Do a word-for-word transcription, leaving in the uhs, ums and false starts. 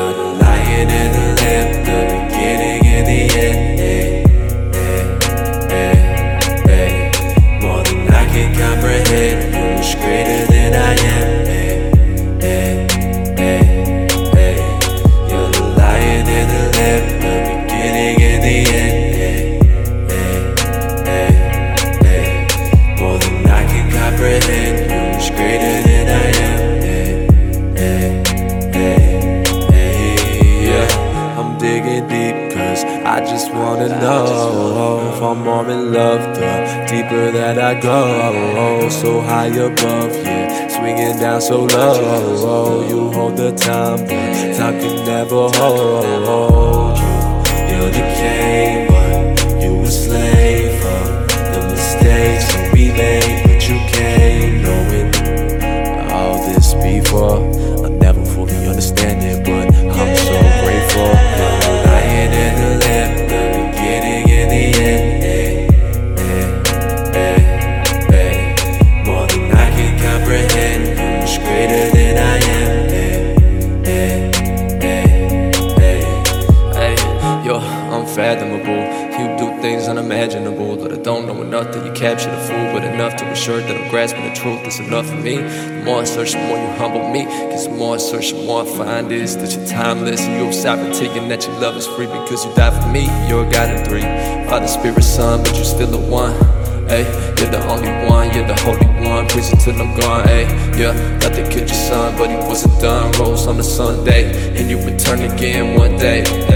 You're the lion and the lamb, the beginning and the end. Hey, hey, hey, hey. More than I can comprehend, you're much greater than I am. Hey, hey, hey, hey. You're the lion and the lamb, the beginning and the end. Hey, hey, hey, hey. More than I can comprehend, you're much greater than I am. Hey, hey, hey, yeah. I'm digging deep, cause I just wanna know if I'm more in love, the deeper that I go. So high above, yeah, swinging down so low. You hold the time, but time can never hold you. You're the king, but you a slave for the mistakes that we made. But you came knowing all this before. I'll never fully understand it, but I'm so grateful. You're the lion and the lamb, the beginning and the end. Hey, hey, hey, hey. More than I can comprehend, you're much greater than I am. Hey, hey, hey, hey, hey. You're unfathomable. You do things unimaginable, but I don't know enough that you capture the fool, but enough to assure that I'm grasping the truth. That's enough for me. The more I search, the more you humble me. Cause the more I search, the more I find is that you're timeless and you're sovereignty, and that your love is free because you died for me. You're a God in three, Father, Spirit, Son, but you're still the one. Ay, you're the only one, you're the holy one. Preaching till I'm gone, ay, yeah. Thought they killed your son, but he wasn't done. Rose on the Sunday, and you return again one day.